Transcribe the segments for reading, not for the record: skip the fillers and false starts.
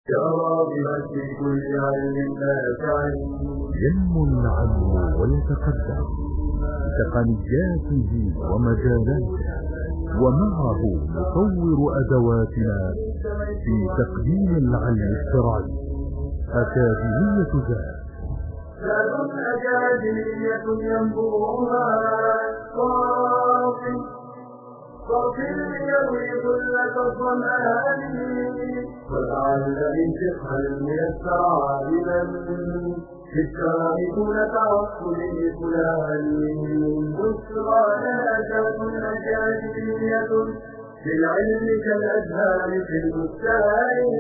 يا راغبا في كل علم نافع ينمو العلم ويتقدم بتقنياته ومجالاته، ومعه نطور أدواتنا في تقديم العلم الشرعي. أكاديمية ذات أكاديمية ينبوها صافي ليروي كلة الظمآن وجعل الفقه الميسر عالما في الشرائع تعصب لفلان بشرى نشاط أكاديمية بالعلم كالأزهار في البستان.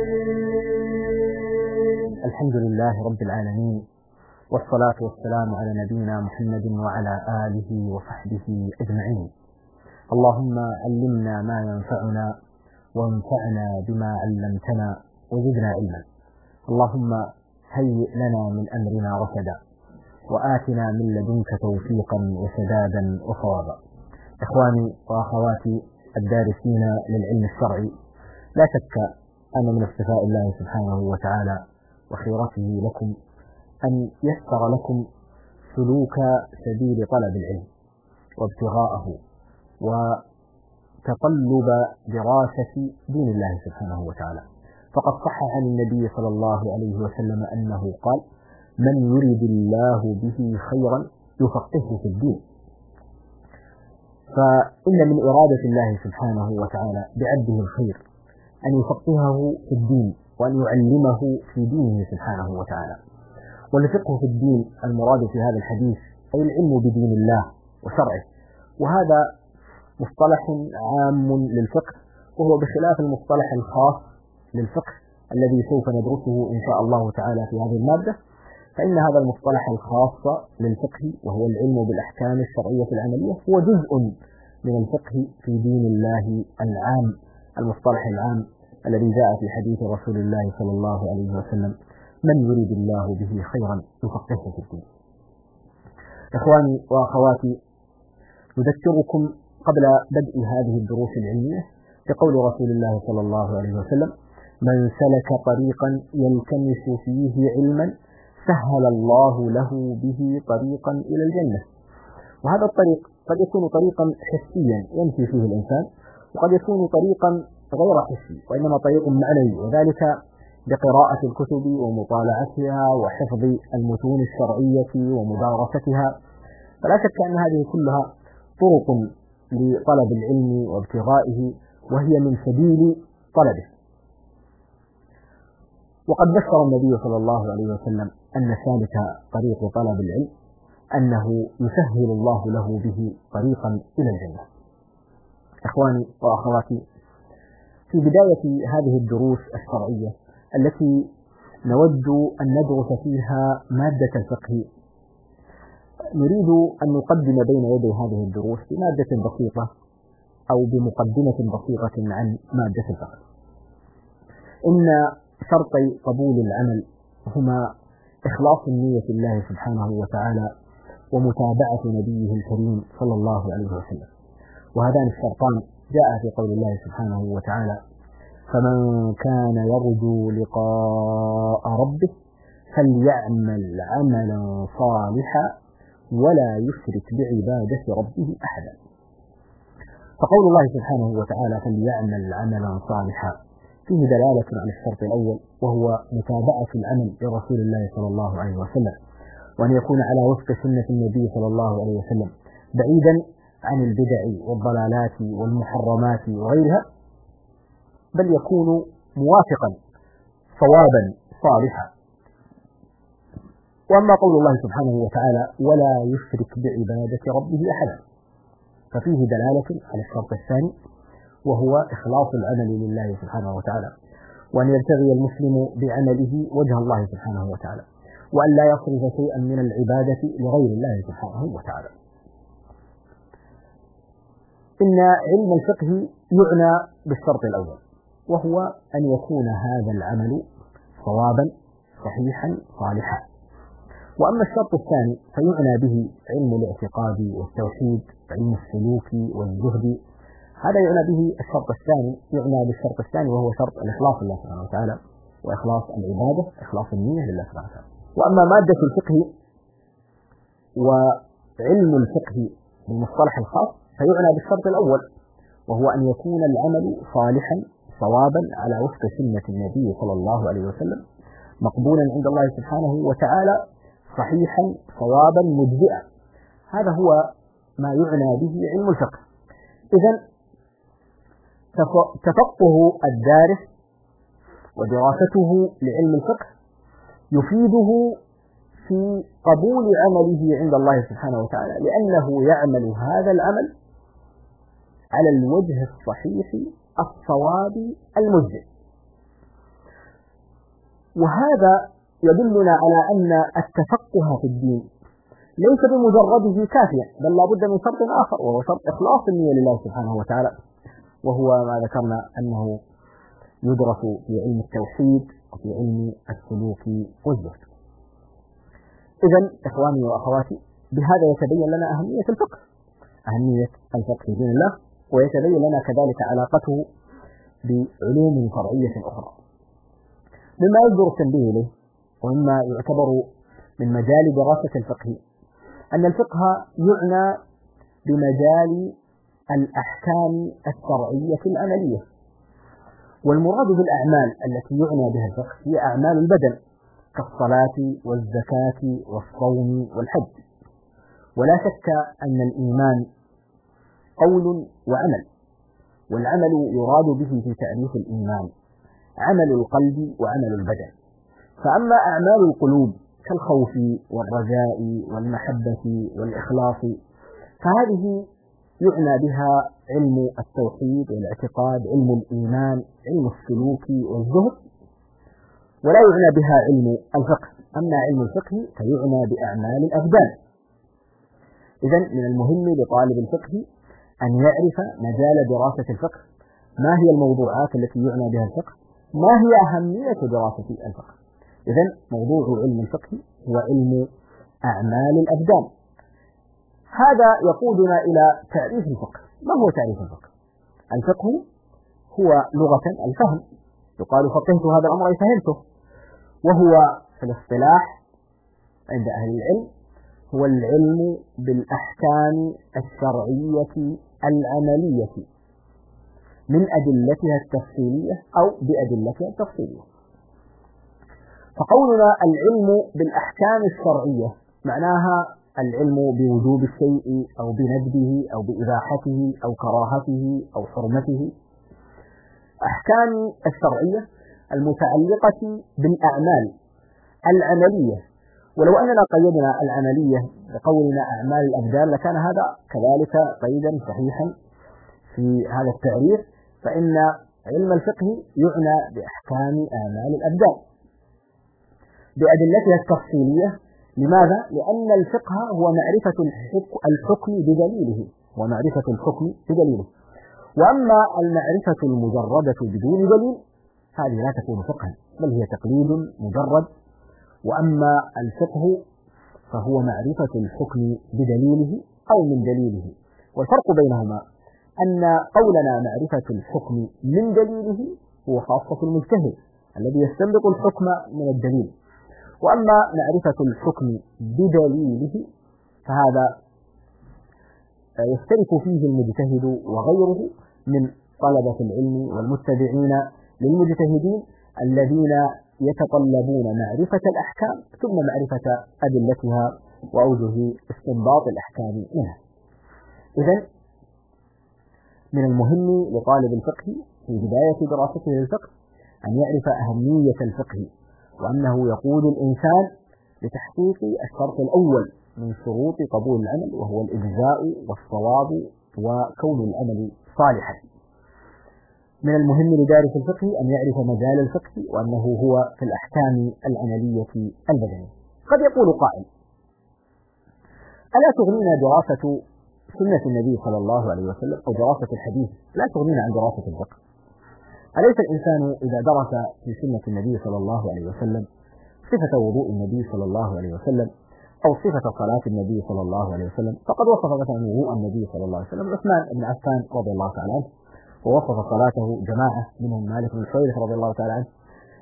الحمد لله رب العالمين، والصلاة والسلام على نبينا محمد وعلى آله وصحبه أجمعين. اللهم علمنا ما ينفعنا وانفعنا بما علمتنا وزدنا علما. اللهم هيئ لنا من أمرنا رشدا وآتنا من لدنك توفيقا وسدادا وصوابا. إخواني وأخواتي الدارسين للعلم الشرعي، لا شك أن من اصطفاء الله سبحانه وتعالى وخيرته لكم أن يسر لكم سلوك سبيل طلب العلم وابتغاءه وتطلب دراسة دين الله سبحانه وتعالى. فقد صح عن النبي صلى الله عليه وسلم أنه قال: من يريد الله به خيرا يفقهه في الدين. فإن من إرادة الله سبحانه وتعالى بعبده الخير أن يفقهه في الدين وأن يعلمه في دينه سبحانه وتعالى. والفقه في الدين المراد في هذا الحديث أي العلم بدين الله وشرعه، وهذا مصطلح عام للفقه، وهو بخلاف المصطلح الخاص للفقه الذي سوف ندرسه إن شاء الله تعالى في هذه المادة. فإن هذا المصطلح الخاص للفقه وهو العلم بالأحكام الشرعية العملية هو جزء من الفقه في دين الله العام، المصطلح العام الذي جاء في حديث رسول الله صلى الله عليه وسلم: من يريد الله به خيرا يفقهه في الدين. إخواني وأخواتي، نذكركم قبل بدء هذه الدروس العلمية بقول رسول الله صلى الله عليه وسلم: من سلك طريقا يلتمس فيه علما سهل الله له به طريقا إلى الجنة. وهذا الطريق قد يكون طريقا حسيا يمشي فيه الإنسان، وقد يكون طريقا غير حسي وإنما طريق معنوي، وذلك بقراءة الكتب ومطالعتها وحفظ المتون الشرعية ومدارستها. فلا شك أن هذه كلها طرق لطلب العلم وابتغائه، وهي من سبيل طلبه. وقد بشر النبي صلى الله عليه وسلم أن سالك طريق طلب العلم أنه يسهل الله له به طريقا إلى الجنة. إخواني وأخواتي، في بداية هذه الدروس الشرعية التي نود أن ندرس فيها مادة الفقه، نريد أن نقدم بين يدي هذه الدروس بمادة بسيطة أو بمقدمة بسيطة عن مادة الفقه. إن شرطي قبول العمل هما إخلاص النية لله سبحانه وتعالى ومتابعة نبيه الكريم صلى الله عليه وسلم، وهذان الشرطان جاء في قول الله سبحانه وتعالى: فمن كان يرجو لقاء ربه فليعمل عملا صالحا ولا يشرك بعبادة ربه أحدا. فقول الله سبحانه وتعالى فليعمل عملا صالحا فيه دلالة على الشرط الأول، وهو متابعة العمل لرسول الله صلى الله عليه وسلم، وأن يكون على وفق سنة النبي صلى الله عليه وسلم بعيدا عن البدع والضلالات والمحرمات وغيرها، بل يكون موافقا صوابا صالحا. وأما قول الله سبحانه وتعالى ولا يشرك بعبادة ربه أحدا، ففيه دلالة على الشرط الثاني، وهو إخلاص العمل لله سبحانه وتعالى، وأن يبتغي المسلم بعمله وجه الله سبحانه وتعالى، وأن لا يصرف شيئا من العبادة لغير الله سبحانه وتعالى. إن علم الفقه يعنى بالشرط الأول، وهو أن يكون هذا العمل صوابا صحيحا صالحا. وأما الشرط الثاني فيعنى به علم الاعتقاد والتوحيد، علم السلوك والزهد. هذا يعنى به الشرط الثاني، يعنى بالشرط الثاني وهو شرط الإخلاص لله سبحانه وتعالى، وإخلاص العبادة، إخلاص النية لله سبحانه وتعالى. وأما مادة الفقه وعلم الفقه بالمصطلح الخاص فيعنى بالشرط الأول، وهو أن يكون العمل صالحا صوابا على وفق سنة النبي صلى الله عليه وسلم، مقبولا عند الله سبحانه وتعالى، صحيحا صوابا مجزئا. هذا هو ما يعنى به علم الفقه. إذن تفقه الدارس ودراسته لعلم الفقه يفيده في قبول عمله عند الله سبحانه وتعالى، لأنه يعمل هذا العمل على الوجه الصحيح الصواب المجزئ. وهذا يدلنا على أن التفقه في الدين ليس بمجرده كافيا، بل لا بد من شرط آخر، وهو شرط إخلاص النية لله سبحانه وتعالى، وهو ما ذكرنا أنه يدرس في علم التوحيد وفي علم السلوك والزهد. إذن إخواني وأخواتي، بهذا يتبين لنا أهمية الفقه، أهمية الفقه في دين الله، ويتبين لنا كذلك علاقته بعلوم فرعية أخرى. مما يجدر التنبيه إليه ومما يعتبر من مجال دراسة الفقه أن الفقه يعنى بمجال الأحكام الشرعية العملية، والمراد بالأعمال التي يعنى بها الفقه هي أعمال البدن كالصلاة والزكاة والصوم والحج. ولا شك أن الإيمان قول وعمل، والعمل يراد به في تعريف الإيمان عمل القلب وعمل البدن. فأما أعمال القلوب كالخوف والرجاء والمحبة والإخلاص فهذه يعنى بها علم التوحيد والاعتقاد، علم الإيمان، علم السلوك والزهد، ولا يعنى بها علم الفقه. أما علم الفقه فيعنى بأعمال الأبدان. إذن من المهم لطالب الفقه أن يعرف مجال دراسة الفقه، ما هي الموضوعات التي يعنى بها الفقه، ما هي أهمية دراسة الفقه. إذن موضوع علم الفقه هو علم أعمال الأبدان. هذا يقودنا إلى تعريف الفقه. ما هو تعريف الفقه؟ الفقه هو لغة الفهم، يقال فقهت هذا الأمر أي فهمته، وهو في الاصطلاح عند أهل العلم هو العلم بالأحكام الشرعية العملية من أدلتها التفصيلية أو بأدلتها التفصيلية. فقولنا العلم بالأحكام الشرعية معناها العلم بوجوب الشيء أو بندبه أو بإباحته أو كراهته أو حرمته، أحكام الشرعية المتعلقة بالأعمال العملية. ولو أننا قيدنا العملية بقولنا أعمال الأبدان لكان هذا كذلك قيدا صحيحا في هذا التعريف، فإن علم الفقه يعنى بأحكام أعمال الأبدان بأدلتها التفصيلية. لماذا؟ لأن الفقه هو معرفة الحكم بدليله، ومعرفة الحكم بدليله. وأما المعرفة المجردة بدون دليل هذه لا تكون فقها، بل هي تقليد مجرد. وأما الفقه فهو معرفة الحكم بدليله أو من دليله. والفرق بينهما أن قولنا معرفة الحكم من دليله هو خاصة المجتهد الذي يستنبط الحكم من الدليل، وأما معرفة الحكم بدليله فهذا يشترك فيه المجتهد وغيره من طلبة العلم والمتبعين للمجتهدين الذين يتطلبون معرفة الأحكام ثم معرفة أدلتها وأوجه استنباط الأحكام منها. إذن من المهم لطالب الفقه في بداية دراسته للفقه أن يعرف أهمية الفقه، وأنه يقود الإنسان لتحقيق الشرط الأول من شروط قبول العمل، وهو الإجزاء والصواب وكون العمل صالحا. من المهم لدارس الفقه أن يعرف مجال الفقه وأنه هو في الأحكام العملية البدنية. قد يقول قائل: ألا تغنينا دراسة سنة النبي صلى الله عليه وسلم أو دراسة الحديث، لا تغنينا عن دراسة الفقه؟ أليس الإنسان إذا درس في سنة النبي صلى الله عليه وسلم صفة وضوء النبي صلى الله عليه وسلم أو صفة صلاة النبي صلى الله عليه وسلم، فقد وصف مثلا وضوء النبي صلى الله عليه وسلم عثمان بن عفان رضي الله تعالى عنه، ووصف صلاته جماعة منهم مالك بن الحويرث رضي الله تعالى عنه،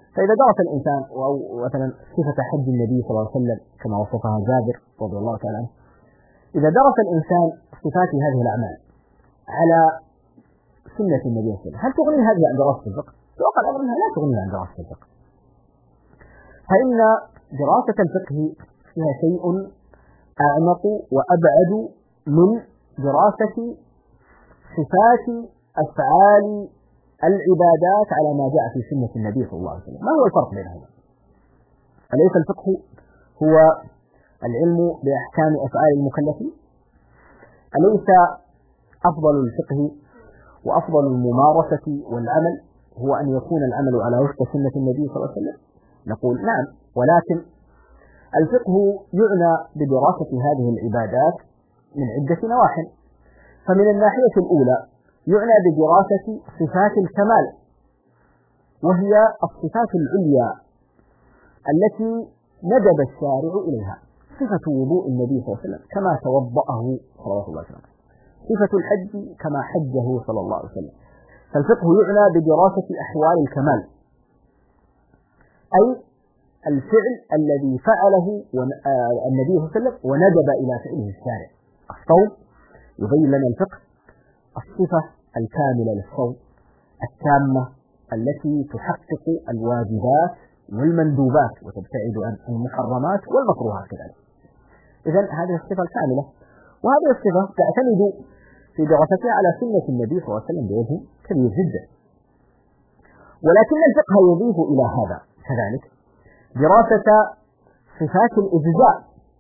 فإذا درس الإنسان مثلا صفة حج النبي صلى الله عليه وسلم كما وصفها جابر رضي الله تعالى عنه، إذا درس الإنسان صفات هذه الأعمال على سنة النبي صلى الله عليه وسلم، هل تغني هذه عن دراسة الفقه؟ وقال الأمر أنها لا تغني عن دراسة الفقه، فإن دراسة الفقه فيها شيء أعمق وأبعد من دراسة صفات أفعال العبادات على ما جاء في سنة النبي صلى الله عليه وسلم. ما هو الفرق بينهما؟ أليس الفقه هو العلم بأحكام أفعال المكلفين؟ أليس أفضل الفقه وأفضل الممارسة والعمل هو أن يكون العمل على وفق سنة النبي صلى الله عليه وسلم؟ نقول نعم، ولكن الفقه يعنى بدراسة هذه العبادات من عدة نواحي. فمن الناحية الأولى يعنى بدراسة صفات الكمال، وهي الصفات العليا التي ندب الشارع إليها، صفة وضوء النبي صلى الله عليه وسلم كما توضأه صلى الله عليه وسلم، صفة الحج كما حجه صلى الله عليه وسلم. فالفقه يعنى بدراسة أحوال الكمال، أي الفعل الذي فعله النبي صلى الله عليه وسلم وندب إلى فعله الشارع. الصوم يبين لنا الفقه الصفة الكاملة للصوم التامة التي تحقق الواجبات والمندوبات وتبتعد عن المحرمات والمكروهات كذلك. إذن هذه الصفة الكاملة، وهذه الصفة تعتمد في دراستها على سنة النبي صلى الله عليه وسلم بوجه كبير جدا. ولكن الفقه يضيف إلى هذا كذلك دراسة صفات الإجزاء.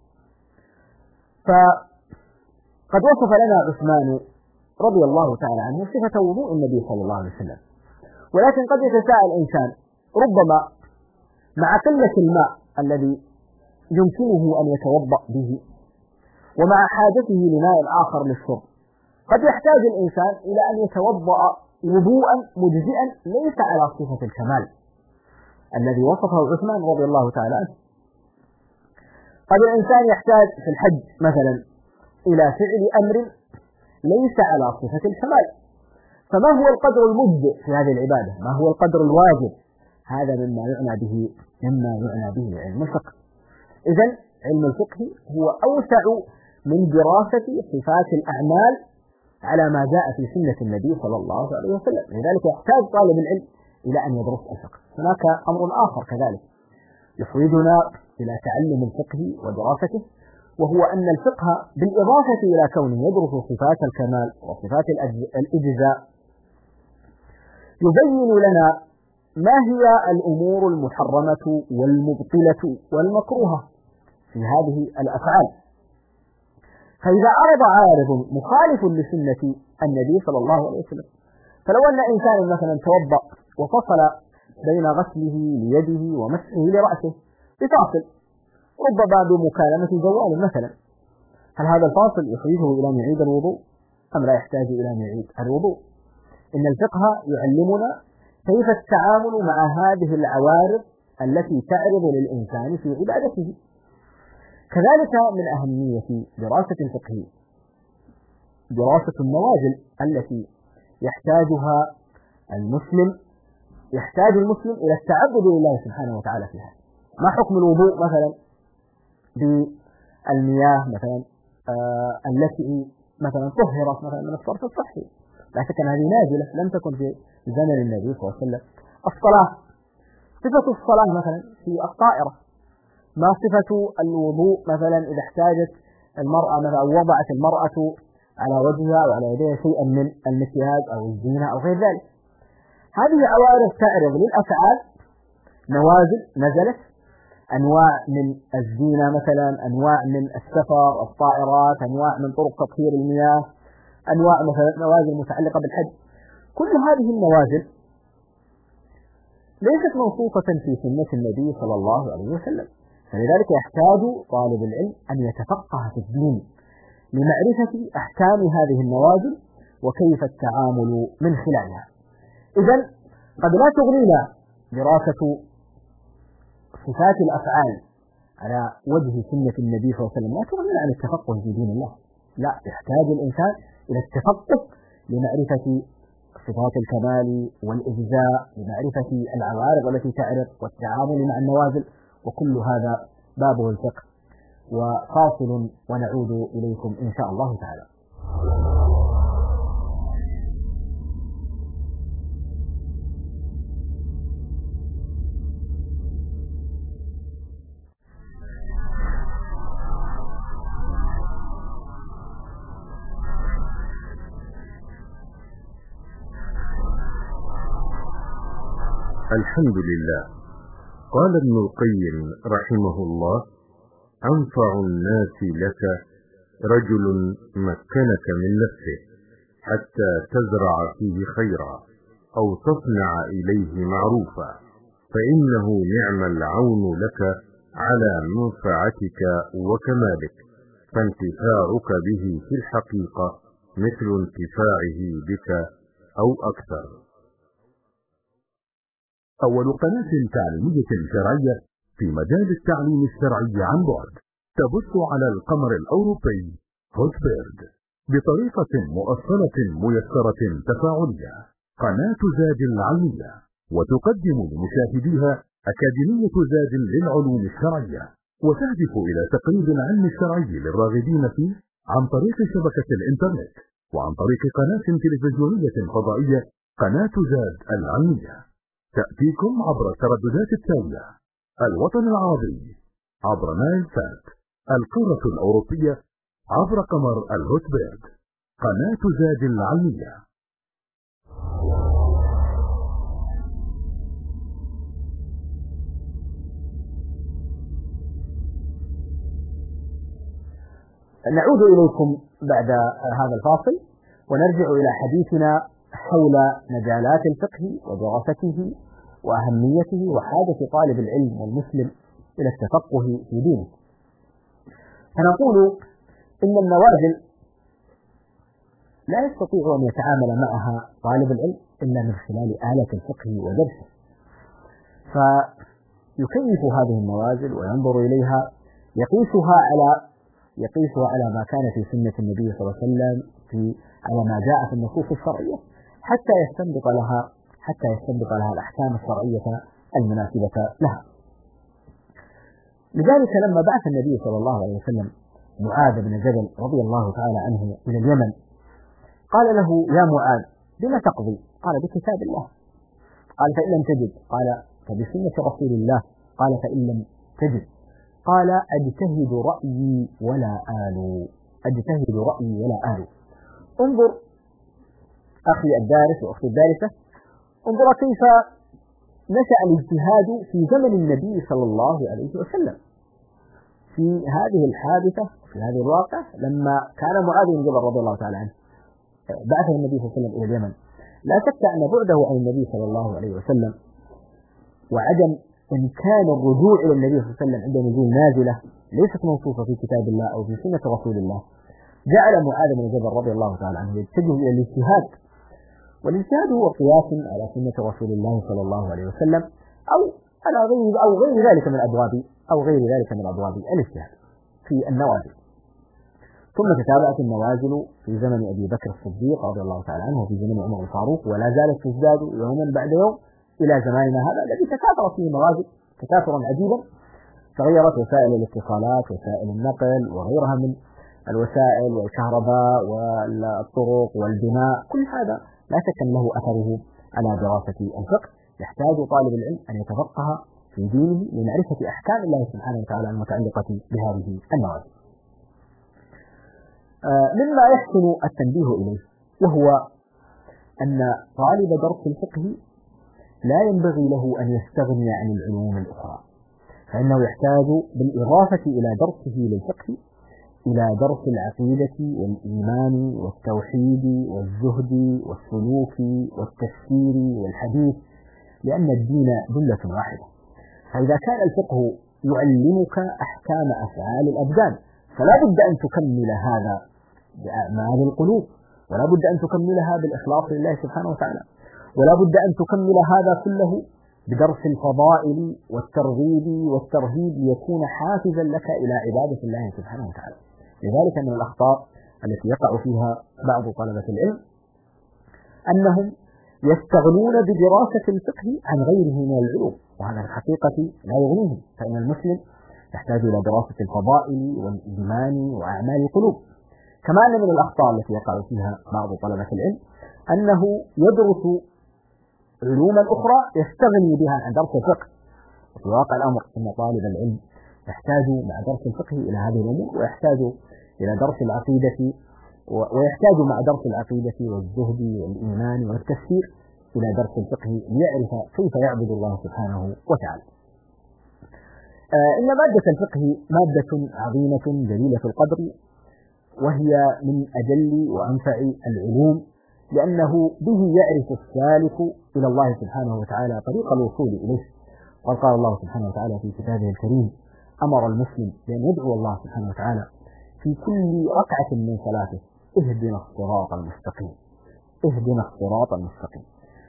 فقد وصف لنا عثمان رضي الله تعالى عنه صفة وضوء النبي صلى الله عليه وسلم، ولكن قد يتساءل الإنسان ربما مع قلة الماء الذي يمكنه أن يتوضأ به ومع حاجته لماء آخر للشرب، قد يحتاج الإنسان إلى أن يتوضأ وضوءا مجزئا ليس على صفة الكمال الذي وصفه عثمان رضي الله تعالى عنه. قد الإنسان يحتاج في الحج مثلا إلى فعل أمر ليس على صفة الكمال، فما هو القدر المجزئ في هذه العبادة؟ ما هو القدر الواجب؟ هذا مما يعنى به علم الفقه. إذن علم الفقه هو أوسع من دراسة صفات الأعمال على ما جاء في سنة النبي صلى الله عليه وسلم، لذلك يحتاج طالب العلم إلى أن يدرس الفقه. هناك أمر آخر كذلك يحوجنا إلى تعلم الفقه ودراسته، وهو أن الفقه بالإضافة إلى كونه يدرس صفات الكمال وصفات الإجزاء يبين لنا ما هي الأمور المحرمة والمبطلة والمكروهة في هذه الأفعال. فإذا عرض عارض مخالف لسنة النبي صلى الله عليه وسلم، فلو أن إنسان مثلا توضأ وفصل بين غسله ليده ومسحه لرأسه بفاصل ربما بمكالمة جوال مثلا، هل هذا الفاصل يحوجه إلى أن يعيد الوضوء أم لا يحتاج إلى أن يعيد الوضوء؟ إن الفقه يعلمنا كيف التعامل مع هذه العوارض التي تعرض للإنسان في عبادته. كذلك من أهمية دراسة الفقه دراسة النوازل التي يحتاج المسلم إلى التعبد لله سبحانه وتعالى فيها. ما حكم الوضوء مثلا بالمياه مثلا التي مثلا طهرت مثلا من الصرف الصحي، لا شك أن هذه نازلة لم تكن في زمن النبي صلى الله عليه وسلم. الصلاة، صفة الصلاة مثلا في الطائرة، ما صفة الوضوء مثلا إذا احتاجت المرأة مثلا أو وضعت المرأة على وجهها وعلى يديها شيئا من المكياج أو الزينة أو غير ذلك. هذه عوارض تعرض للأفعال، نوازل نزلت، أنواع من الزينة مثلا، أنواع من السفر الطائرات، أنواع من طرق تطهير المياه، أنواع مثلا نوازل متعلقة بالحج. كل هذه النوازل ليست منصوصة في سنة النبي صلى الله عليه وسلم، فلذلك يحتاج طالب العلم أن يتفقه في الدين لمعرفة أحكام هذه النوازل وكيف التعامل من خلالها. إذن قد لا تغنينا دراسة صفات الأفعال على وجه سنة النبي صلى الله عليه وسلم، لا تغنينا عن التفقه في دين الله، لا، يحتاج الإنسان إلى التفقه لمعرفة صفات الكمال والإجزاء، لمعرفة العوارض التي تعرض والتعامل مع النوازل، وكل هذا بابه الفقه وفاصل، ونعود إليكم إن شاء الله تعالى. الحمد لله. قال ابن القيم رحمه الله: أنفع الناس لك رجل مكنك من نفسه حتى تزرع فيه خيرا أو تصنع إليه معروفا، فإنه نعم العون لك على منفعتك وكمالك، فانتفاعك به في الحقيقة مثل انتفاعه بك أو أكثر. أول قناة تعليمية شرعية في مجال التعليم الشرعي عن بعد تبث على القمر الأوروبي هوتبيرد بطريقة مؤصلة ميسرة تفاعلية، قناة زاد العلمية، وتقدم لمشاهديها أكاديمية زاد للعلوم الشرعية، وتهدف إلى تقريب العلم الشرعي للراغبين فيه عن طريق شبكة الإنترنت وعن طريق قناة تلفزيونية فضائية، قناة زاد العلمية. تأتيكم عبر الترددات التالية: الوطن العربي عبر نايل سات، القارة الأوروبية عبر قمر الهوتبيرد، قناة زاد العلمية. نعود إليكم بعد هذا الفاصل، ونرجع إلى حديثنا حول مجالات الفقه ودراسته وأهميته وحاجة طالب العلم والمسلم إلى التفقه في دينه. فنقول إن النوازل لا يستطيع أن يتعامل معها طالب العلم إلا من خلال آلة الفقه ودرسه، فيكيف هذه النوازل وينظر إليها، يقيسها على ما كان في سنة النبي صلى الله عليه وسلم، على ما جاء في النصوص الشرعية، حتى يستنبط لها الأحكام الشرعية المناسبة لها. لذلك لما بعث النبي صلى الله عليه وسلم معاذ بن جبل رضي الله تعالى عنه إلى اليمن، قال له: يا معاذ بما تقضي؟ قال: بكتاب الله. قال: فإن لم تجد؟ قال: فبسنة رسول الله. قال: فإن لم تجد؟ قال: أجتهد رأيي ولا آل. انظر أخي الدارس وأختي الدارسة، انظر كيف نشأ الاجتهاد في زمن النبي صلى الله عليه وسلم في هذه الحادثة، في هذه الواقع، لما كان معاذ بن جبل رضي الله تعالى عنه بعثه النبي صلى الله عليه وسلم إلى اليمن. لا شك أن بعده عن النبي صلى الله عليه وسلم وعدم إمكان الرجوع إلى النبي صلى الله عليه وسلم عند نزول نازلة ليست موصوفة في كتاب الله أو في سنة رسول الله، جعل معاذ بن جبل رضي الله تعالى عنه يتجه إلى الاجتهاد، والاجتهاد هو قياس على سنة رسول الله صلى الله عليه وسلم أو غير ذلك من أبواب الاجتهاد في النوازل. ثم تتابعت النوازل في زمن أبي بكر الصديق رضي الله تعالى عنه وفي زمن عمر الفاروق، ولا زالت تزداد يوما بعد يوم إلى زماننا هذا الذي تكاثرت فيه النوازل تكاثرا عجيبا. تغيرت وسائل الاتصالات، وسائل النقل وغيرها من الوسائل، والكهرباء والطرق والبناء، كل هذا لا شك أن له أثره على دراسة الفقه. يحتاج طالب العلم أن يتفقه في دينه لمعرفة أحكام الله سبحانه وتعالى المتعلقة بهذه النوازل. مما يحسن التنبيه إليه وهو أن طالب درس الفقه لا ينبغي له أن يستغني عن العلوم الأخرى، فإنه يحتاج بالإضافة إلى درسه للفقه إلى درس العقيدة والإيمان والتوحيد والزهد والسلوك والتفسير والحديث، لأن الدين جملة واحدة. فإذا كان الفقه يعلمك أحكام أفعال الأبدان، فلا بد أن تكمل هذا بأعمال القلوب، ولا بد أن تكملها بالإخلاص لله سبحانه وتعالى، ولا بد أن تكمل هذا كله بدرس الفضائل والترغيب والترهيب ليكون حافزا لك إلى عبادة الله سبحانه وتعالى. لذلك من الأخطاء التي يقع فيها بعض طلبة العلم أنهم يستغنون بدراسة الفقه عن غيره من العلوم، وهذا الحقيقة لا يغنيهم، فإن المسلم يحتاج إلى دراسة الفضائل والإيمان وأعمال القلوب. كما أن من الأخطاء التي يقع فيها بعض طلبة العلم أنه يدرس علوما أخرى يستغني بها عن درس الفقه. وفي واقع الأمر أن طالب العلم يحتاج مع درس الفقه إلى هذه الأمور، ويحتاج إلى درس العقيدة، ويحتاج مع درس العقيدة والزهد والإيمان والتفسير إلى درس الفقه ليعرف كيف يعبد الله سبحانه وتعالى. إن مادة الفقه مادة عظيمة جليلة القدر، وهي من أجل وأنفع العلوم، لأنه به يعرف السالك إلى الله سبحانه وتعالى طريق الوصول إليه. وقال الله سبحانه وتعالى في كتابه الكريم: أمر المسلم بأن يدعو الله سبحانه وتعالى في كل ركعة من صلاته: اهدنا الصراط المستقيم، اهدنا الصراط المستقيم.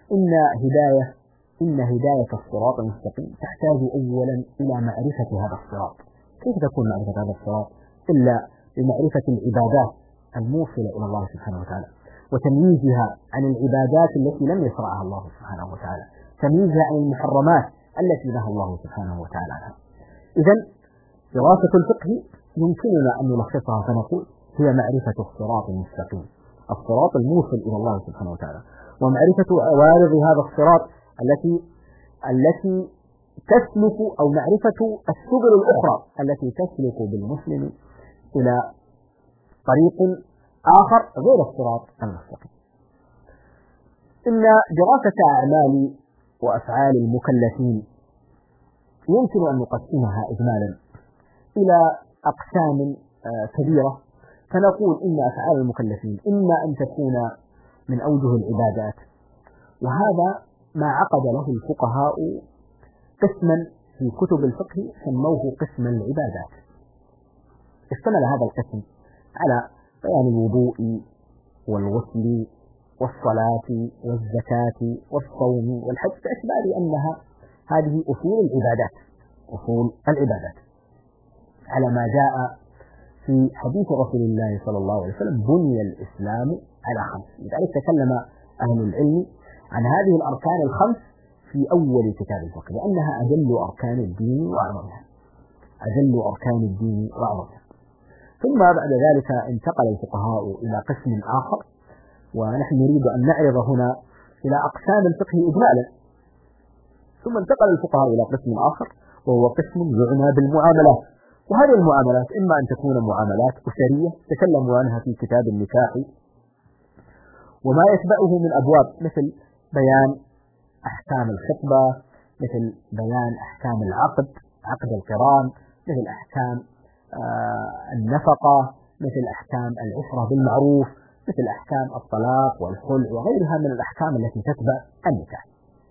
إن هداية الصراط المستقيم تحتاج أولا إلى معرفة هذا الصراط. كيف تكون معرفة هذا الصراط إلا بمعرفة العبادات الموصلة إلى الله سبحانه وتعالى، وتمييزها عن العبادات التي لم يشرعها الله سبحانه وتعالى، تمييزها عن المحرمات التي نهى الله سبحانه وتعالى عنها. إذن دراسة الفقه يمكننا أن نلخصها فنقول هي معرفة الصراط المستقيم، الصراط الموصل إلى الله سبحانه وتعالى، ومعرفة عوارض هذا الصراط التي تسلك، أو معرفة السبل الأخرى التي تسلك بالمسلم إلى طريق آخر غير الصراط المستقيم. إن دراسة أعمال وأفعال المكلفين يمكن أن نقسمها إجمالا إلى أقسام كبيرة، فنقول إن أفعال المكلفين إما أن تكون من أوجه العبادات، وهذا ما عقد له الفقهاء قسما في كتب الفقه سموه قسم العبادات. اشتمل هذا القسم على بيان الوضوء والغسل والصلاة والزكاة والصوم والحج، باعتبار أنها هذه أصول العبادات على ما جاء في حديث رسول الله صلى الله عليه وسلم: بني الإسلام على 5. لذلك تكلم أهل العلم عن هذه الأركان الخمس في أول كتاب الفقه، لأنها أجل أركان الدين وأعظمها. ثم بعد ذلك انتقل الفقهاء إلى قسم آخر، ونحن نريد أن نعرض هنا إلى أقسام الفقه إجمالا. ثم انتقل الفقهاء إلى قسم آخر، وهو قسم يعنى بالمعاملات. وهذه المعاملات إما أن تكون معاملات أسرية تكلموا عنها في كتاب النكاح وما يتبعه من أبواب، مثل بيان أحكام الخطبة، مثل بيان أحكام العقد، عقد القران، مثل أحكام النفقة، مثل أحكام العشرة بالمعروف، مثل أحكام الطلاق والخلع وغيرها من الأحكام التي تتبع النكاح.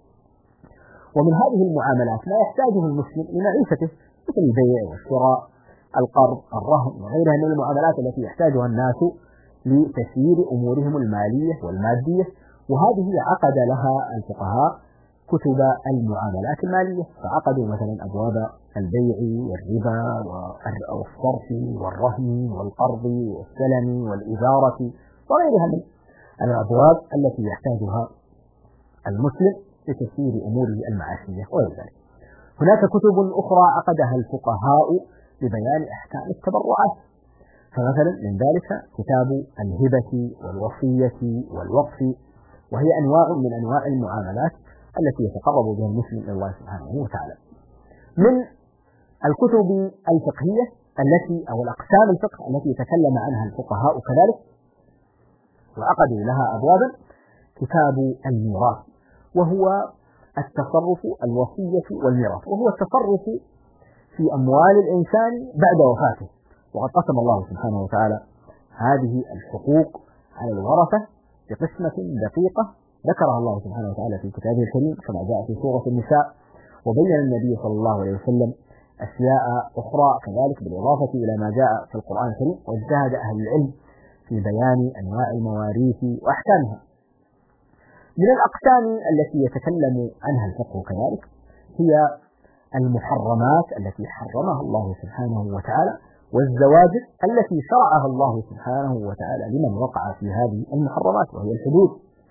ومن هذه المعاملات ما يحتاجه المسلم لمعرفته، مثل البيع والشراء، القرض، الرهن وغيرها من المعاملات التي يحتاجها الناس لتسيير أمورهم المالية والمادية. وهذه عقد لها الفقهاء كتب المعاملات المالية، فعقدوا مثلا أبواب البيع والربا والصرف والرهن والقرض والسلم والإجارة وغيرها من الأبواب التي يحتاجها المسلم لتسيير أموره المعاشية وغير ذلك. هناك كتب أخرى عقدها الفقهاء لبيان أحكام التبرعات، فمثلا من ذلك كتاب الهبة والوصية والوقف، وهي أنواع من أنواع المعاملات التي يتقرب بها المسلم إلى الله سبحانه وتعالى. من الكتب الفقهية أو الأقسام الفقه التي تكلم عنها الفقهاء كذلك وعقدوا لها أبوابا كتاب الميراث، وهو التصرف، الوصية والميراث، وهو التصرف في أموال الإنسان بعد وفاته. وقد قسم الله سبحانه وتعالى هذه الحقوق على الورثة بقسمة دقيقة ذكرها الله سبحانه وتعالى في كتابه الكريم كما جاء في سورة النساء، وبين النبي صلى الله عليه وسلم أشياء أخرى كذلك بالإضافة إلى ما جاء في القرآن الكريم. واجتهد أهل العلم في بيان أنواع المواريث وأحكامها. من الأقسام التي يتكلم عنها الفقه كذلك هي المحرمات التي حرمها الله سبحانه وتعالى، والزواجر التي شرعها الله سبحانه وتعالى لمن وقع في هذه المحرمات، وهي الحدود.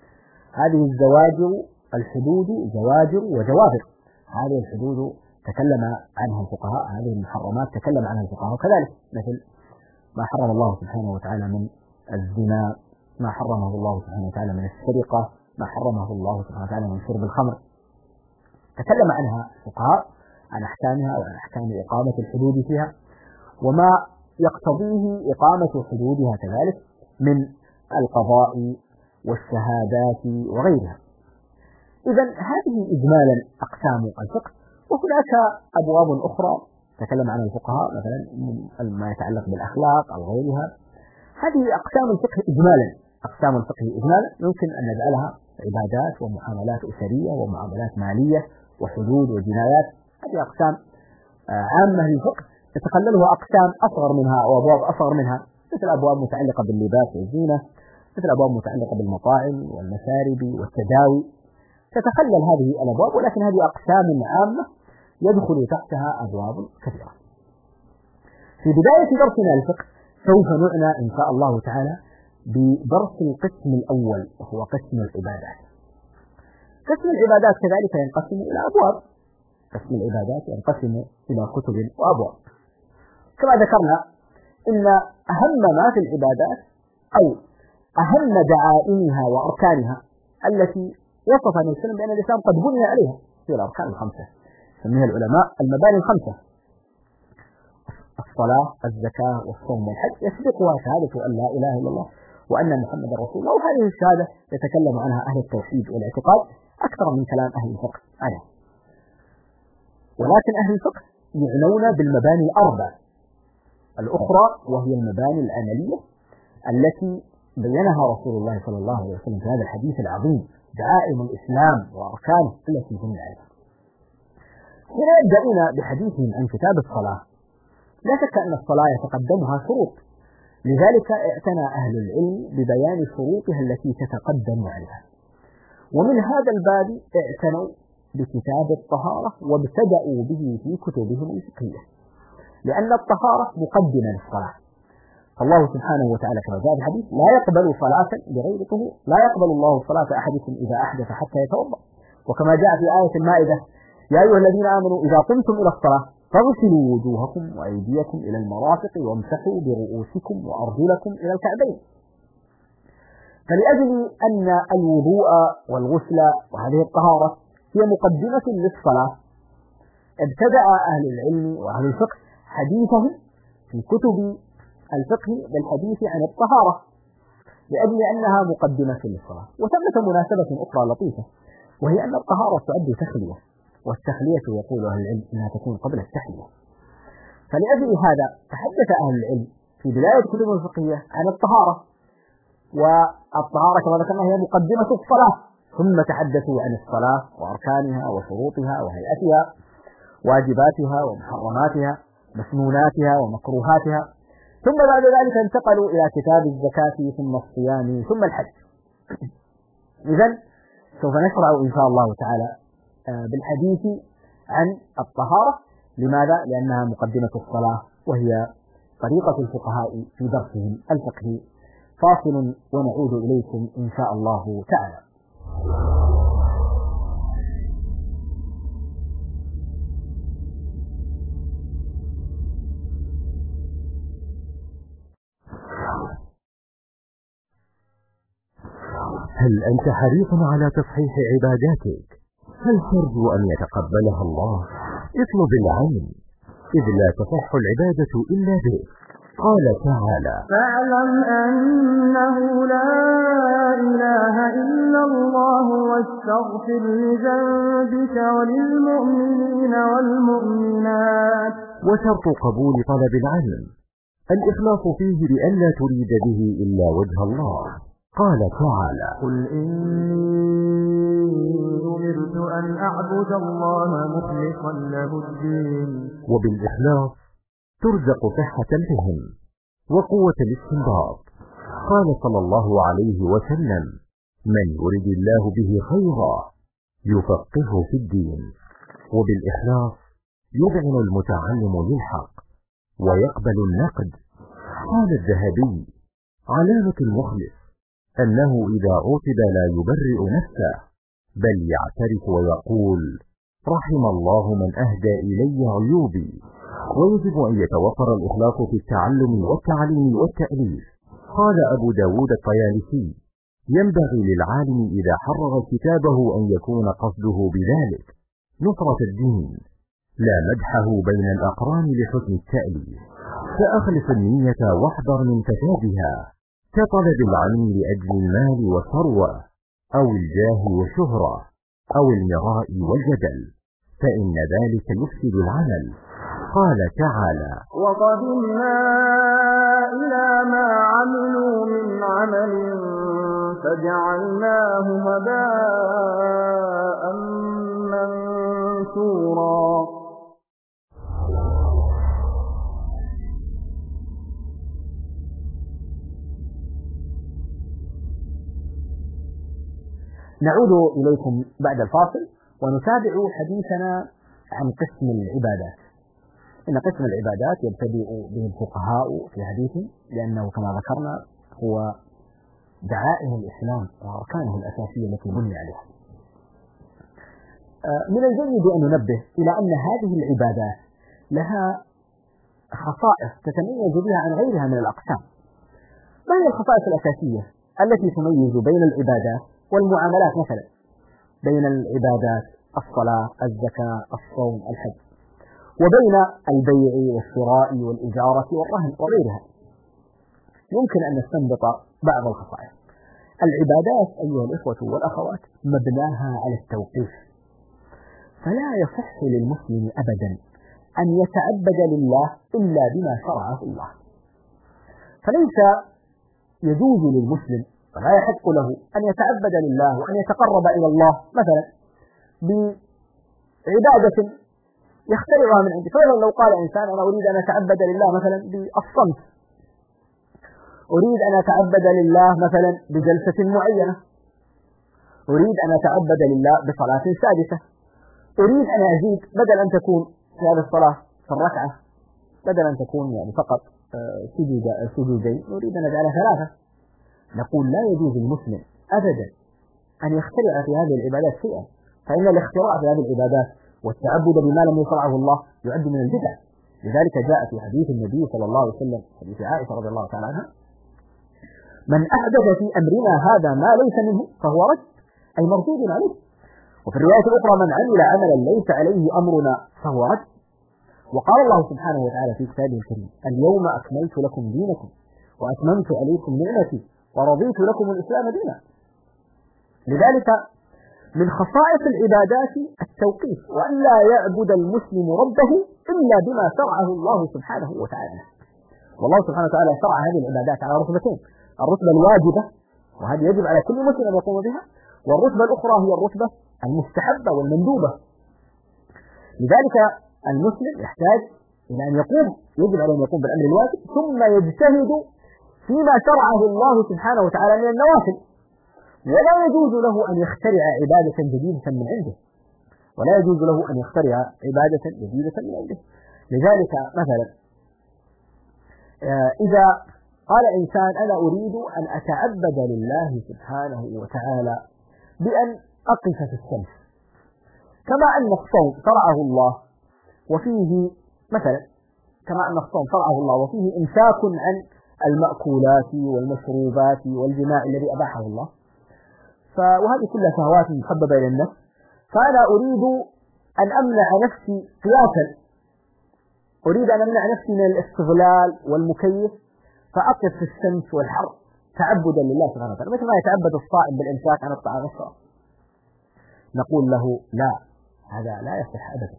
هذه الزواجر الحدود زواجر وجوابر. هذه الحدود تكلم عنها الفقهاء، هذه المحرمات تكلم عنها الفقهاء، وكذلك مثل ما حرم الله سبحانه وتعالى من الزنا، ما حرمه الله سبحانه وتعالى من السرقة، ما حرمه الله سبحانه وتعالى من شرب الخمر، تكلم عنها الفقهاء عن أحكامها وعن أحكام إقامة الحدود فيها وما يقتضيه إقامة حدودها كذلك من القضاء والشهادات وغيرها. إذن هذه إجمالا أقسام الفقه، وهناك أبواب أخرى تكلم عنها الفقهاء مثلا ما يتعلق بالأخلاق أو غيرها. هذه أقسام الفقه إجمالا، أقسام الفقه إجمالا يمكن أن نجعلها عبادات ومعاملات أسرية ومعاملات مالية وحدود وجنايات. هذه أقسام عامة للفقه تتخللها أقسام أصغر منها وأبواب أصغر منها، مثل أبواب متعلقة باللباس والزينة، مثل أبواب متعلقة بالمطاعم والمشارب والتداوي، تتخلل هذه الأبواب، ولكن هذه أقسام عامة يدخل تحتها أبواب كثيرة. في بداية درسنا الفقه سوف نعنى إن شاء الله تعالى بدرس القسم الأول وهو قسم العبادات. قسم العبادات كذلك ينقسم إلى أبواب، قسم العبادات ينقسم إلى كتب وأبواب. كما ذكرنا إن أهم ما في العبادات أو أهم دعائمها وأركانها التي وصف النبي صلى الله عليه وسلم بأن الإسلام قد بني عليها في الأركان الخمسة، سميها العلماء المباني الخمسة: الصلاة، الزكاة، والصوم، والحج، يسبقها شهادة أن لا إله إلا الله وأن محمدا رسول الله. وهذه الشهادة يتكلم عنها أهل التوحيد والاعتقاد أكثر من كلام أهل الفقه عنها، ولكن أهل الفقه يعنون بالمباني الأربع الأخرى، وهي المباني العملية التي بينها رسول الله صلى الله عليه وسلم في هذا الحديث العظيم: دعائم الإسلام وأركانه التي بني عليها. هنا يبدأون بحديثهم عن كتاب الصلاة. لا شك أن الصلاة يتقدمها شروط، لذلك اعتنى أهل العلم ببيان شروطها التي تتقدم عليها. ومن هذا الباب اعتنوا بكتاب الطهارة وابتدأوا به في كتبهم الفقهية، لأن الطهارة مقدمة للصلاة. الله سبحانه وتعالى كما جاء في الحديث: لا يقبل صلاة بغير طهور، لا يقبل الله صلاة أحدكم إذا أحدث حتى يتوضأ. وكما جاء في آية المائدة: يا أيها الذين آمنوا إذا قمتم إلى الصلاة فاغسلوا وجوهكم وأيديكم إلى المرافق وامسحوا برؤوسكم وأرجلكم إلى الكعبين. فلأجل أن الوضوء والغسل وهذه الطهارة هي مقدمة للصلاة، ابتدأ أهل العلم وأهل الفقه حديثهم في كتب الفقه بالحديث عن الطهارة لأجل أنها مقدمة للصلاة. وثمة مناسبة أخرى لطيفة، وهي أن الطهارة تعد تخلية، والتخلية يقول أهل العلم أنها تكون قبل التحلية. فلأجل هذا تحدث أهل العلم في بداية كتبهم الفقهية عن الطهارة، والطهارة كما ذكرنا هي مقدمة الصلاة، ثم تحدثوا عن الصلاة وأركانها وشروطها وهيئتها، واجباتها ومحرماتها، مسنوناتها ومكروهاتها، ثم بعد ذلك انتقلوا إلى كتاب الزكاة ثم الصيام ثم الحج. إذن سوف نشرع إن شاء الله تعالى بالحديث عن الطهارة. لماذا؟ لأنها مقدمة الصلاة وهي طريقة الفقهاء في درسهم الفقهي. فاصل ونعود إليكم إن شاء الله تعالى. هل أنت حريص على تصحيح عباداتك؟ هل ترجو أن يتقبلها الله؟ اطلب العلم، إذ لا تصح العبادة إلا به. قال تعالى: فاعلم أنه لا إله إلا الله واستغفر لذنبك وللمؤمنين والمؤمنات. وشرط قبول طلب العلم الإخلاص فيه بأن لا تريد به إلا وجه الله. قال تعالى: قل إني أمرت أن أعبد الله مخلصا له الدين. وبالإخلاص ترزق صحة الفهم وقوة الاستنباط. قال صلى الله عليه وسلم: من يرد الله به خيرا يفقهه في الدين. وبالإخلاص يذعن المتعلم للحق ويقبل النقد. قال الذهبي: علامة المخلص أنه إذا عوقب لا يبرئ نفسه، بل يعترف ويقول: رحم الله من أهدى إلي عيوبي. ويجب أن يتوفر الإخلاص في التعلم والتعليم والتأليف. قال أبو داود الطيالسي: ينبغي للعالم إذا حرر كتابه أن يكون قصده بذلك نصرة الدين، لا مدحه بين الأقران لحسن التأليف. فأخلص النية واحذر من فسادها، كطلب العلم لأجل المال والثروة، أو الجاه والشهرة، أو المراء والجدل، فإن ذلك يفسد العمل. قال تعالى: وقدمنا إلى ما عملوا من عمل فجعلناه هباء منثورا. نعود إليكم بعد الفاصل ونتابع حديثنا عن قسم العبادات. إن قسم العبادات يبتدئ به الفقهاء في حديثهم، لأنه كما ذكرنا هو دعائم الإسلام وأركانه الأساسية التي بني عليها. من الجيد أن ننبه إلى أن هذه العبادات لها خصائص تتميز بها عن غيرها من الأقسام. ما هي الخصائص الأساسية التي تميز بين العبادات والمعاملات؟ مثلا بين العبادات الصلاة، الزكاة، الصوم، الحج، وبين البيع والشراء والإجارة والرهن وغيرها. يمكن أن نستنبط بعض الخصائص. العبادات أيها الإخوة والأخوات مبناها على التوقيف، فلا يصح للمسلم أبدا أن يتعبد لله إلا بما شرعه الله. فليس يجوز للمسلم ولا يحق له أن يتعبد لله وأن يتقرب إلى الله مثلا بعبادة يخترعها من عنده. فلو لو قال إنسان: أنا أريد أن أتعبد لله مثلا بالصمت، أريد أن أتعبد لله مثلا بجلسة معينة، أريد أن أتعبد لله بصلاة سادسة، أريد أن أزيد بدل أن تكون في هذه الصلاة في الركعة بدل أن تكون يعني فقط سجودين، أريد أن أجعلها ثلاثة. نقول لا يجوز للمسلم أبدا أن يخترع في هذه العبادات شيئا، فإن الاختراع في هذه العبادات والتعبد بما لم يشرعه الله يعد من البدع. لذلك جاء في حديث النبي صلى الله عليه وسلم، حديث عائشة رضي الله تعالى عنها: من أحدث في أمرنا هذا ما ليس منه فهو رد، أي مردود عليه. وفي الرواية الأخرى: من عمل عملا ليس عليه أمرنا فهو رد. وقال الله سبحانه وتعالى في كتابه الكريم: اليوم أكملت لكم دينكم وأتممت عليكم نعمتي ورضيت لكم الإسلام دينا. لذلك من خصائص العبادات التوقيف، وأن لا يعبد المسلم ربه إلا بما شرعه الله سبحانه وتعالى. والله سبحانه وتعالى شرع هذه العبادات على رتبتين: الرتبة الواجبة، وهذه يجب على كل مسلم أن يقوم بها، والرتبة الأخرى هي الرتبة المستحبة والمندوبة. لذلك المسلم يحتاج إلى أن يقوم، يجب عليه أن يقوم بالأمر الواجب، ثم يجتهد فيما شرعه الله سبحانه وتعالى من النوافل. ولا يجوز له أن يخترع عبادة جديدة من عنده، ولا يجوز له أن يخترع عبادة جديدة من عنده. لذلك مثلا إذا قال إنسان: أنا أريد أن أتعبد لله سبحانه وتعالى بأن أقف في الشمس، كما أن الصوم شرعه الله وفيه مثلا كما أن الصوم شرعه الله وفيه إمساك عن المأكولات والمشروبات والجماع الذي أباحه الله، وهذه كلها شهوات محببة إلى النفس، فأنا أريد أن أمنع نفسي قياسا، أريد أن أمنع نفسي من الاستغلال والمكيف، فأقف في الشمس والحر تعبدا لله سبحانه وتعالى، مثل ما يتعبد الصائم بالإمساك عن الطعام والشراب. نقول له: لا، هذا لا يصح أبدا.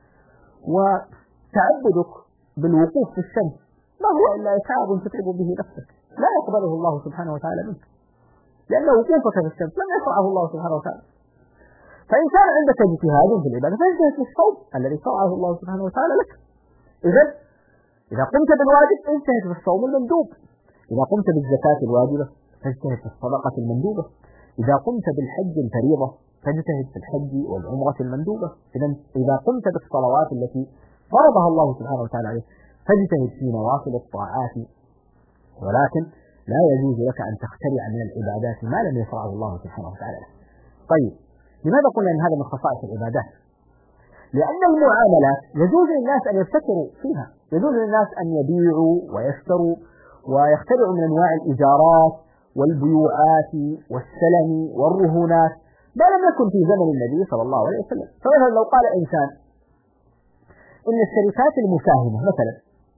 وتعبدك بالوقوف في الشمس ما هو إلا إتعاب تتعب به نفسك، لا يقبله الله سبحانه وتعالى منك، لأن وقوفك في الشمس لم يشرعه الله سبحانه وتعالى. فإن كان عندك اجتهاد في العبادة فاجتهد في الصوم الذي شرعه الله سبحانه وتعالى لك. إذا قمت بالواجب اجتهد في الصوم المندوب، إذا قمت بالزكاة الواجبة فاجتهد في الصدقة المندوبة، إذا قمت بالحج الفريضة فاجتهد في الحج والعمرة المندوبة، إذا قمت بالصلوات التي فرضها الله سبحانه وتعالى عليك فاجتهد في نوافل الطاعات. ولكن لا يجوز لك أن تخترع من العبادات ما لم يشرعه الله سبحانه وتعالى. طيب لماذا قلنا أن هذا من خصائص العبادات؟ لأن المعاملات يجوز للناس أن يبتكروا فيها، يجوز للناس أن يبيعوا ويشتروا ويخترعوا من أنواع الإيجارات والبيوعات والسلم والرهونات ما لم يكن في زمن النبي صلى الله عليه وسلم. فمثلا لو قال إنسان إن الشركات المساهمة مثلا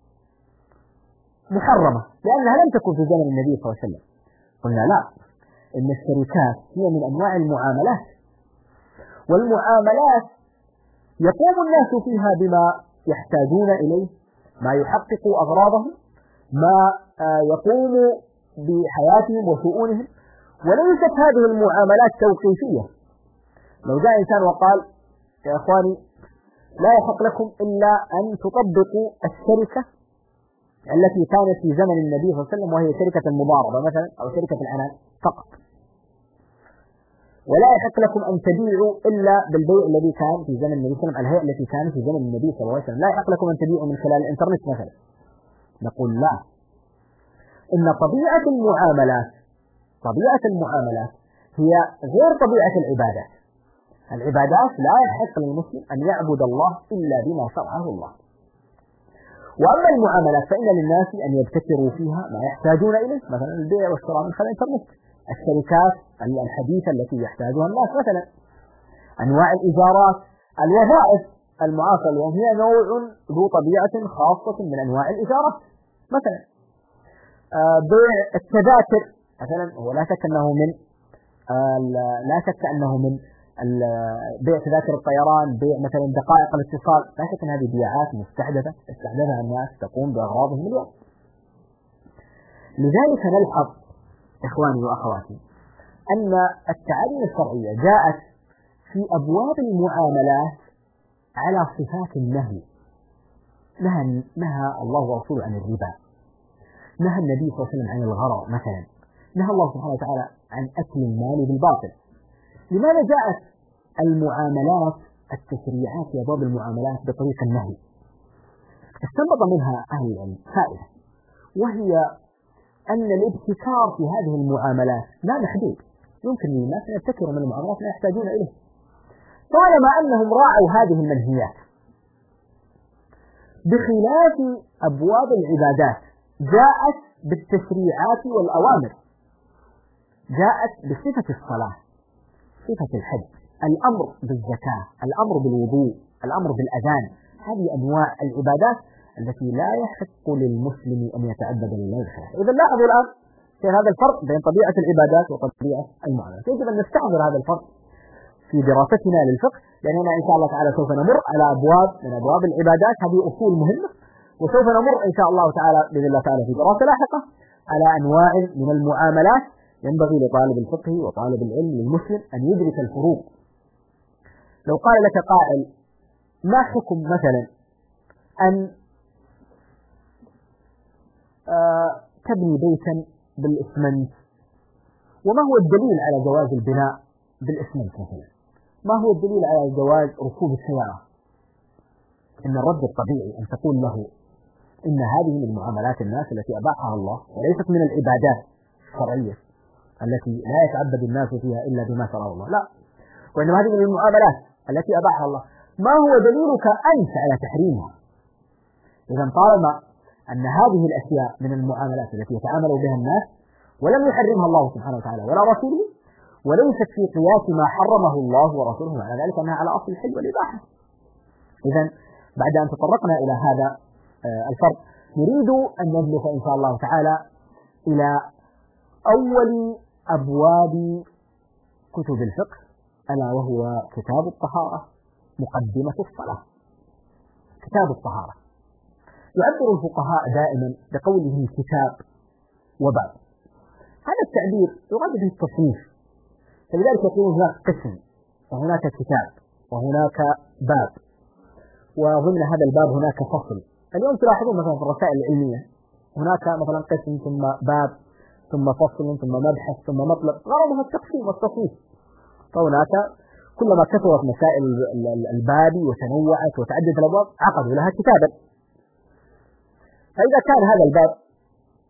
محرمة لأنها لم تكن في زمن النبي صلى الله عليه وسلم، قلنا لا، إن الشركات هي من أنواع المعاملات، والمعاملات يقوم الناس فيها بما يحتاجون إليه، ما يحقق أغراضهم، ما يقوم بحياتهم وشؤونهم، وليست هذه المعاملات توقيفية. لو جاء إنسان وقال يا إخواني لا يحق لكم إلا أن تطبقوا الشركة التي كانت في زمن النبي صلى الله عليه وسلم وهي شركة المضاربة مثلا أو شركة العنان فقط، ولا يحق لكم أن تبيعوا إلا بالبيع الذي كان في زمن النبي صلى الله عليه وسلم، الهيئة التي كانت في زمن النبي صلى الله عليه وسلم، لا يحق لكم أن تبيعوا من خلال الإنترنت مثلا. نقول لا، إن طبيعة المعاملات هي غير طبيعة العبادات. العبادات لا يحق للمسلم أن يعبد الله إلا بما شرعه الله، وأما المعاملات فإن للناس أن يبتكروا فيها ما يحتاجون إليه، مثلا البيع والشراء من خلال الإنترنت، الشركات الحديثة التي يحتاجها الناس، مثلا أنواع الإيجارات، الوظائف المعاصرة اليوم هي نوع ذو طبيعة خاصة من أنواع الإيجارات، مثلا بيع التذاكر مثلا، هو لا شك أنه من بيع تذاكر الطيران، بيع مثلا دقائق الاتصال، لا شك أن هذه بيعات مستحدثة استحدثها الناس تقوم بأغراضهم اليوم. لذلك نلحظ إخواني وأخواتي أن التعاليم الشرعية جاءت في أبواب المعاملات على صفات النهي. نهى الله ورسوله عن الربا، نهى النبي صلى الله عليه وسلم عن الغرر مثلا، نهى الله سبحانه وتعالى عن أكل المال بالباطل. لماذا جاءت المعاملات التشريعات في أبواب المعاملات بطريق النهي؟ استنبط منها أهل العلم فائدة، وهي أن الابتكار في هذه المعاملات لا محدود، يمكن للناس أن يبتكروا من المعاملات ما يحتاجون إليه طالما أنهم راعوا هذه المنهيات، بخلاف أبواب العبادات جاءت بالتشريعات والأوامر، جاءت بصفة الصلاة، صفة الحج، الأمر بالزكاة، الأمر بالوضوء، الأمر بالأذان. هذه أنواع العبادات التي لا يحق للمسلم أن يتعبد لله بخلاف. إذا لاحظوا الآن في هذا الفرق بين طبيعة العبادات وطبيعة المعاملات، يجب أن نستحضر هذا الفرق في دراستنا للفقه، لأننا إن شاء الله تعالى سوف نمر على أبواب من أبواب العبادات، هذه أصول مهمة، وسوف نمر إن شاء الله تعالى بإذن الله تعالى في دراسة لاحقة على أنواع من المعاملات ينبغي لطالب الفقه وطالب العلم للمسلم أن يدرك الفروق. لو قال لك قائل ما حكم مثلا أن تبني بيتا بالإسمنت، وما هو الدليل على جواز البناء بالإسمنت مثلا؟ ما هو الدليل على جواز ركوب السيارة؟ إن الرد الطبيعي أن تقول له إن هذه من معاملات الناس التي أباحها الله، وليست من العبادات الشرعية التي لا يتعبد الناس فيها إلا بما شرعه الله، لا، وإنما هذه من المعاملات التي أباحها الله. ما هو دليلك أنت على تحريمها؟ إذا طالما أن هذه الأشياء من المعاملات التي يتعامل بها الناس ولم يحرمها الله سبحانه وتعالى ولا رسوله، وليست في قياس ما حرمه الله ورسوله، معنى ذلك أنها على أصل الحل والإباحة. إذا بعد أن تطرقنا إلى هذا الفرق، نريد أن نجلس إن شاء الله تعالى إلى أول أبواب كتب الفقه، ألا وهو كتاب الطهارة، مقدمة الصلاة. كتاب الطهارة يعبر الفقهاء دائما بقوله كتاب وباب. هذا التعبير يراد به التصنيف، فلذلك يقولون هناك قسم وهناك كتاب وهناك باب، وضمن هذا الباب هناك فصل. اليوم تلاحظون مثلا في الرسائل العلمية هناك مثلا قسم ثم باب ثم فصل ثم مبحث ثم مطلب، غرضها التقسيم والتصنيف. فهناك كلما كثرت مسائل الباب وتنوعت وتعددت الأبواب عقدوا لها كتابا. فإذا كان هذا الباب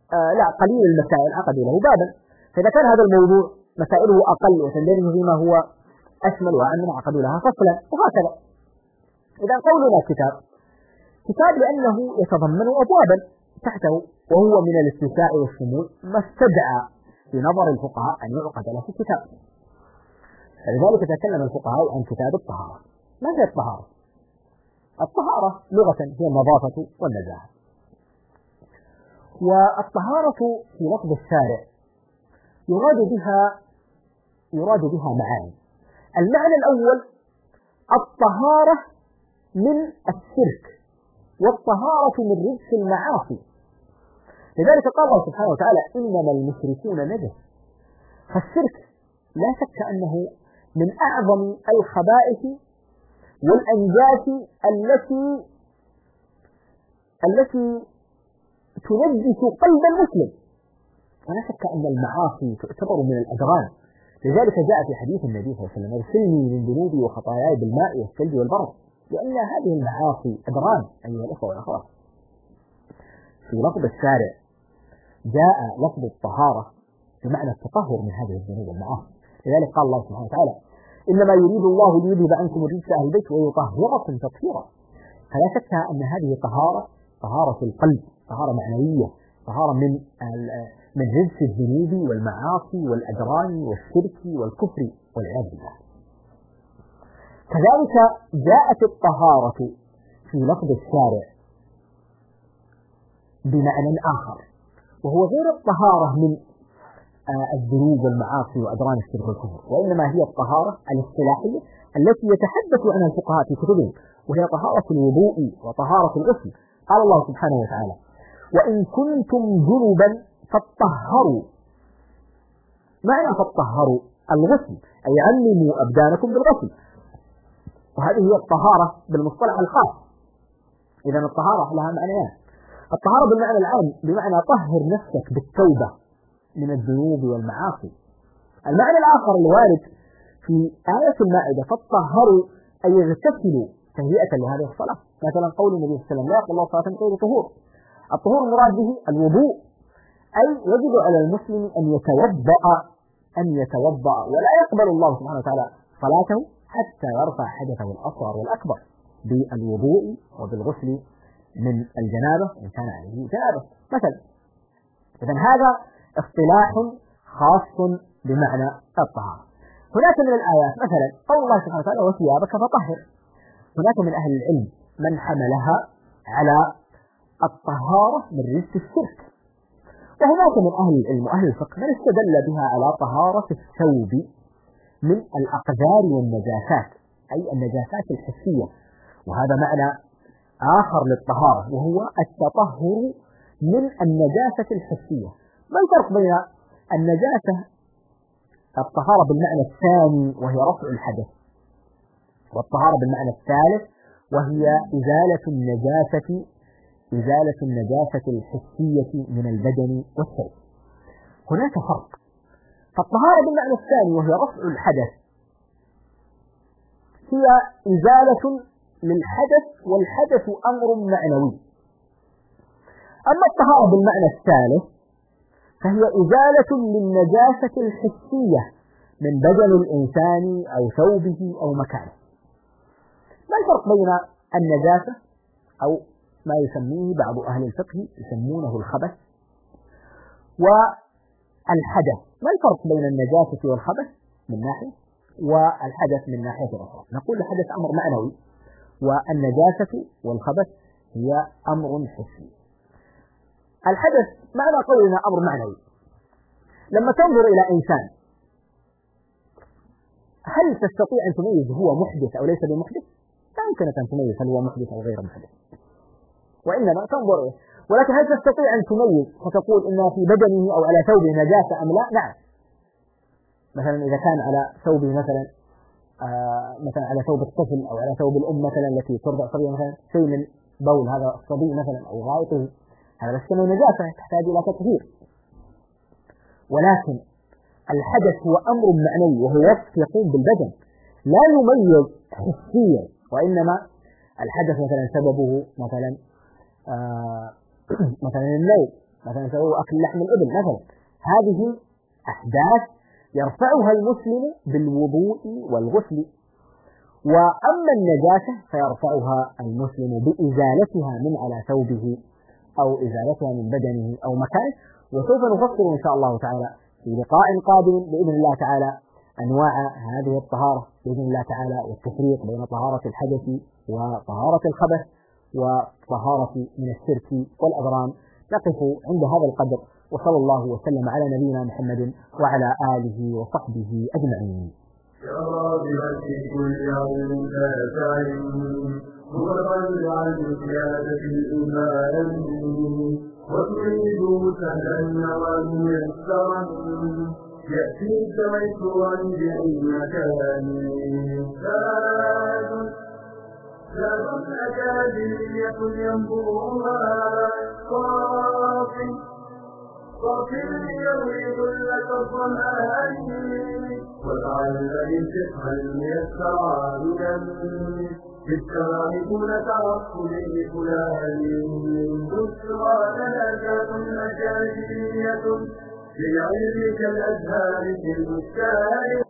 لا قليل المسائل عقدوا له بابا، فإذا كان هذا الموضوع مسائله أقل وتندرج فيما هو أشمل وأعم عقدوا لها فصلا، وهكذا. إذا قولنا كتاب لأنه يتضمن أبوابا تحته، وهو من الاتساع والشمول ما استدعى في نظر الفقهاء أن يعقد له كتاب. فلذلك تكلم الفقهاء عن كتاب الطهارة. ما هي الطهارة؟ الطهارة لغة هي النظافة والنزاهة. والطهارة في لفظ الشارع يراد بها معاني. المعنى الأول الطهارة من الشرك، والطهارة من رجس المعاصي. لذلك قال الله سبحانه وتعالى إنما المشركون نجس. فالشرك لا شك أنه من أعظم الخبائث والأنجاس التي تنجس قلب المسلم، ولا شك أن المعاصي تعتبر من الأدران. لذلك جاء في حديث النبي صلى الله عليه وسلم اغسلني من ذنوبي وخطاياي بالماء والثلج والبرد، لأن هذه المعاصي أدران أيها الأخوة والأخوات. في لفظ الشارع جاء لفظ الطهارة بمعنى التطهر من هذه الذنوب والمعاصي. لذلك قال الله سبحانه وتعالى إنما يريد الله ليذهب عنكم الرجس أهل البيت ويطهركم تطهيرا. فلا شك أن هذه طهارة القلب، طهارة معنوية، طهارة من رجس الذنوب والمعاصي والأدران والشرك والكفر والعياذ بالله. كذلك جاءت الطهارة في لفظ الشارع بمعنى آخر، وهو غير الطهارة من الذنوب والمعاصي وأدران الشرك والكفر، وإنما هي الطهارة الاصطلاحية التي يتحدث عنها الفقهاء في كتبهم، وهي طهارة الوضوء وطهارة الغسل. قال الله سبحانه وتعالى وإن كنتم جنبا فاطهروا. معنى فاطهروا الغسل، أي علموا أبدانكم بالغسل، وهذه هي الطهارة بالمصطلح الخاص. إذا الطهارة لها معنيان: الطهارة بالمعنى العام بمعنى طهر نفسك بالتوبة من الذنوب والمعاصي. المعنى الآخر الوارد في آية المائدة فاطهروا أي اغتسلوا تهيئة لهذه الصلاة. مثلا قول النبي صلى الله عليه وسلم لا يقبل الله صلاة غير طهور. الطهور المراد به الوضوء، أي يجب على المسلم أن يتوضأ ولا يقبل الله سبحانه وتعالى صلاته حتى يرفع حدثه الأصغر والأكبر بالوضوء وبالغسل من الجنابة إن كان عليه جنابة مثلا. إذن هذا اصطلاح خاص بمعنى الطهارة. هناك من الآيات مثلا قول الله سبحانه وتعالى وثيابك فطهر. هناك من أهل العلم من حملها على الطهارة من رجس الشرك، وهناك من أهل العلم وأهل الفقه من استدل بها على طهارة الثوب من الأقذار والنجاسات، أي النجاسات الحسية، وهذا معنى آخر للطهارة وهو التطهر من النجاسة الحسية. ما الفرق بين النجاسة الطهارة بالمعنى الثاني وهي رفع الحدث، والطهارة بالمعنى الثالث وهي إزالة النجاسة الحسية من البدن والثوب؟ هناك فرق. فالطهارة بالمعنى الثاني وهي رفع الحدث هي إزالة للحدث، والحدث أمر معنوي. أما الطهارة بالمعنى الثالث فهي إزالة للنجاسة الحسية من بدن الإنسان أو ثوبه أو مكانه. ما الفرق بين النجاسة أو ما يسميه بعض أهل الفقه يسمونه الخبث والحدث؟ ما الفرق بين النجاسة والخبث من ناحية والحدث من ناحية أخرى؟ نقول الحدث أمر معنوي والنجاسة والخبث هي أمر حسي. الحدث معنى قولنا أمر معنوي. لما تنظر إلى إنسان هل تستطيع أن تميز هو محدث أو ليس بمحدث؟ لا يمكنك أن تميز هل هو محدث أو غير محدث، وإنما تنظر إليه. ولكن هل تستطيع أن تميز فتقول إن في بدنه أو على ثوبه نجاسة أم لا؟ نعم. مثلا إذا كان على ثوبه مثلا على ثوب الطفل أو على ثوب الأم مثلا التي ترضع صبيا مثلا شيء من بول هذا الصبي مثلا أو غائطه، هذا اسمه نجاسة تحتاج إلى تطهير. ولكن الحدث هو أمر معنوي وهو وصف يقوم بالبدن لا يميز حسيا، وإنما الحدث مثلا سببه مثلا النوم مثلا سووا أكل لحم الإبل مثلا. هذه أحداث يرفعها المسلم بالوضوء والغسل. وأما النجاسة فيرفعها المسلم بإزالتها من على ثوبه أو إزالتها من بدنه أو مكانه. وسوف نفصل إن شاء الله تعالى في لقاء قادم بإذن الله تعالى أنواع هذه الطهارة بإذن الله تعالى، والتفريق بين طهارة الحدث وطهارة الخبث وطهارة من الشرك والأغرام. نقف عند هذا القدر، وصلى الله وسلم على نبينا محمد وعلى آله وصحبه أجمعين. يا راغبا في كل يوم لا تعلم متطلعا لزيادة الإيمان وتريد سهلا وميسرا يأتيك ميسورا بأي مكان. زاد أكاديمية ينبوها صافي يريد لك الظمآن وتعلم الفقه الميسر عاملا بالكرام دون تعصب لفلان. بشرى لك أكاديمية لعلمك الأزهار في البستان.